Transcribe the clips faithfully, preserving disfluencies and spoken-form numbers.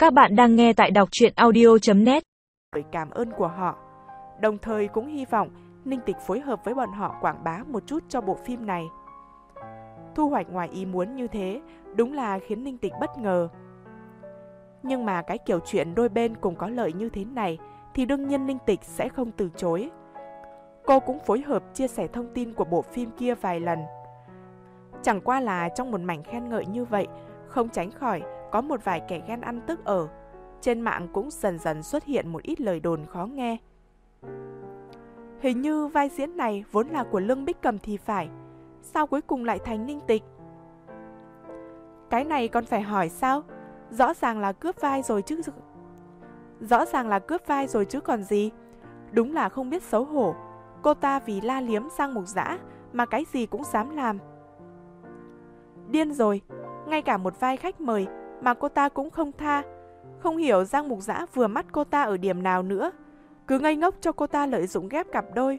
Các bạn đang nghe tại đọc truyện audio chấm net. Lời cảm ơn của họ. Đồng thời cũng hy vọng Ninh Tịch phối hợp với bọn họ quảng bá một chút cho bộ phim này. Thu hoạch ngoài ý muốn như thế đúng là khiến Ninh Tịch bất ngờ. Nhưng mà cái kiểu chuyện đôi bên cùng có lợi như thế này thì đương nhiên Ninh Tịch sẽ không từ chối. Cô cũng phối hợp chia sẻ thông tin của bộ phim kia vài lần. Chẳng qua là trong một mảnh khen ngợi như vậy, không tránh khỏi có một vài kẻ ghen ăn tức ở. Trên mạng cũng dần dần xuất hiện một ít lời đồn khó nghe. Hình như vai diễn này vốn là của Lương Bích Cầm thì phải, sao cuối cùng lại thành Ninh Tịch? Cái này còn phải hỏi sao? Rõ ràng là cướp vai rồi chứ. Rõ ràng là cướp vai rồi chứ còn gì. Đúng là không biết xấu hổ. Cô ta vì la liếm Giang Mục Dã mà cái gì cũng dám làm. Điên rồi, ngay cả một vai khách mời mà cô ta cũng không tha. Không hiểu Giang Mục Dã vừa mắt cô ta ở điểm nào nữa, cứ ngây ngốc cho cô ta lợi dụng ghép cặp đôi.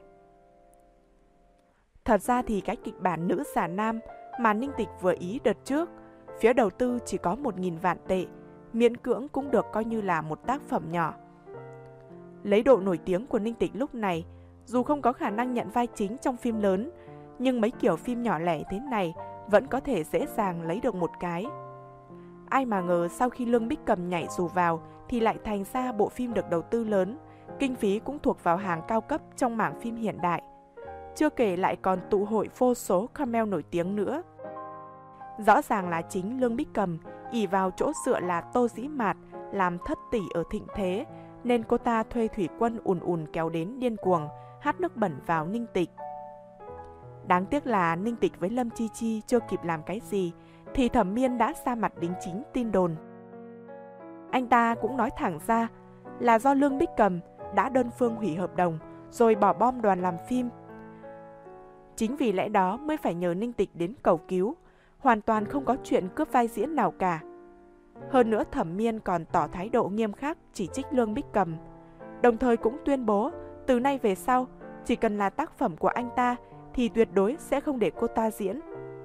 Thật ra thì cái kịch bản nữ giả nam mà Ninh Tịch vừa ý đợt trước, phía đầu tư chỉ có một nghìn vạn tệ, miễn cưỡng cũng được coi như là một tác phẩm nhỏ. Lấy độ nổi tiếng của Ninh Tịch lúc này, dù không có khả năng nhận vai chính trong phim lớn, nhưng mấy kiểu phim nhỏ lẻ thế này vẫn có thể dễ dàng lấy được một cái. Ai mà ngờ sau khi Lương Bích Cầm nhảy dù vào thì lại thành ra bộ phim được đầu tư lớn, kinh phí cũng thuộc vào hàng cao cấp trong mảng phim hiện đại. Chưa kể lại còn tụ hội vô số camel nổi tiếng nữa. Rõ ràng là chính Lương Bích Cầm ỷ vào chỗ dựa là Tô Dĩ Mạt làm thất tỷ ở thịnh thế, nên cô ta thuê thủy quân ùn ùn kéo đến điên cuồng, hát nước bẩn vào Ninh Tịch. Đáng tiếc là Ninh Tịch với Lâm Chi Chi chưa kịp làm cái gì thì Thẩm Miên đã ra mặt đính chính tin đồn. Anh ta cũng nói thẳng ra là do Lương Bích Cầm đã đơn phương hủy hợp đồng rồi bỏ bom đoàn làm phim. Chính vì lẽ đó mới phải nhờ Ninh Tịch đến cầu cứu, hoàn toàn không có chuyện cướp vai diễn nào cả. Hơn nữa Thẩm Miên còn tỏ thái độ nghiêm khắc chỉ trích Lương Bích Cầm, đồng thời cũng tuyên bố từ nay về sau chỉ cần là tác phẩm của anh ta thì tuyệt đối sẽ không để cô ta diễn.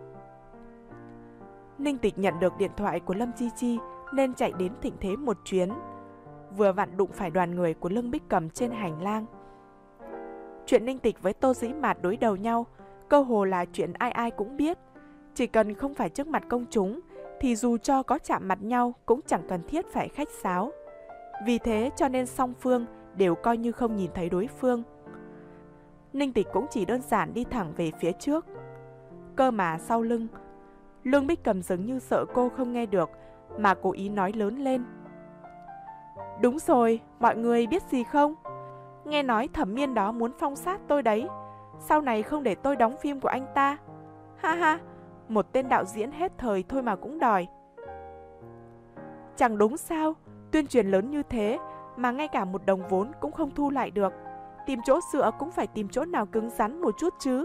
Ninh Tịch nhận được điện thoại của Lâm Chi Chi nên chạy đến thịnh thế một chuyến, vừa vặn đụng phải đoàn người của Lương Bích Cầm trên hành lang. Chuyện Ninh Tịch với Tô Dĩ Mạt đối đầu nhau cơ hồ là chuyện ai ai cũng biết, chỉ cần không phải trước mặt công chúng thì dù cho có chạm mặt nhau cũng chẳng cần thiết phải khách sáo. Vì thế cho nên song phương đều coi như không nhìn thấy đối phương. Ninh Tịch cũng chỉ đơn giản đi thẳng về phía trước. Cơ mà sau lưng, Lương Bích Cầm dường như sợ cô không nghe được mà cố ý nói lớn lên. Đúng rồi, mọi người biết gì không? Nghe nói Thẩm Miên đó muốn phong sát tôi đấy. Sau này không để tôi đóng phim của anh ta. Ha ha, một tên đạo diễn hết thời thôi mà cũng đòi. Chẳng đúng sao, tuyên truyền lớn như thế mà ngay cả một đồng vốn cũng không thu lại được. Tìm chỗ dựa cũng phải tìm chỗ nào cứng rắn một chút chứ.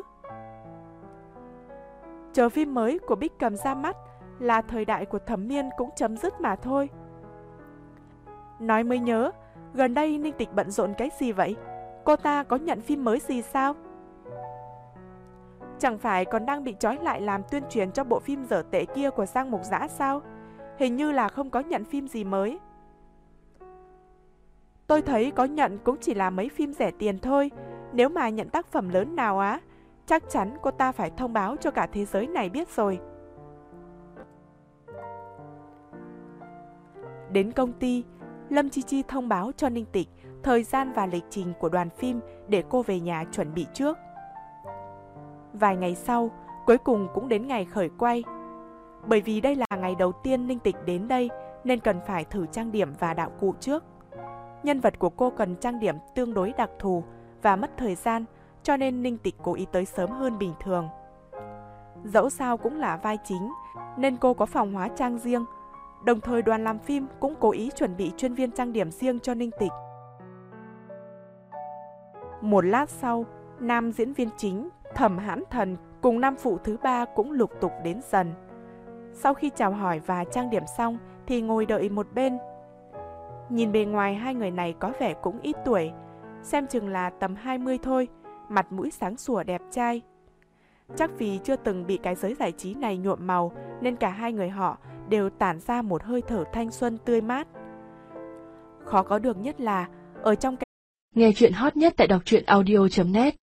Chờ phim mới của Bích Cầm ra mắt là thời đại của Thẩm Miên cũng chấm dứt mà thôi. Nói mới nhớ, gần đây Ninh Tịch bận rộn cái gì vậy? Cô ta có nhận phim mới gì sao? Chẳng phải còn đang bị trói lại làm tuyên truyền cho bộ phim dở tệ kia của Giang Mục Dã sao? Hình như là không có nhận phim gì mới. Tôi thấy có nhận cũng chỉ là mấy phim rẻ tiền thôi. Nếu mà nhận tác phẩm lớn nào á, chắc chắn cô ta phải thông báo cho cả thế giới này biết rồi. Đến công ty, Lâm Chi Chi thông báo cho Ninh Tịch thời gian và lịch trình của đoàn phim để cô về nhà chuẩn bị trước. Vài ngày sau, cuối cùng cũng đến ngày khởi quay. Bởi vì đây là ngày đầu tiên Ninh Tịch đến đây nên cần phải thử trang điểm và đạo cụ trước. Nhân vật của cô cần trang điểm tương đối đặc thù và mất thời gian, cho nên Ninh Tịch cố ý tới sớm hơn bình thường. Dẫu sao cũng là vai chính nên cô có phòng hóa trang riêng. Đồng thời đoàn làm phim cũng cố ý chuẩn bị chuyên viên trang điểm riêng cho Ninh Tịch. Một lát sau, nam diễn viên chính Thẩm Hãn Thần cùng nam phụ thứ ba cũng lục tục đến dần. Sau khi chào hỏi và trang điểm xong thì ngồi đợi một bên. Nhìn bề ngoài hai người này có vẻ cũng ít tuổi, xem chừng là tầm hai mươi thôi, mặt mũi sáng sủa đẹp trai. Chắc vì chưa từng bị cái giới giải trí này nhuộm màu nên cả hai người họ đều tản ra một hơi thở thanh xuân tươi mát. khó có được nhất là ở trong cái Nghe chuyện hot nhất tại đọc truyện audio chấm net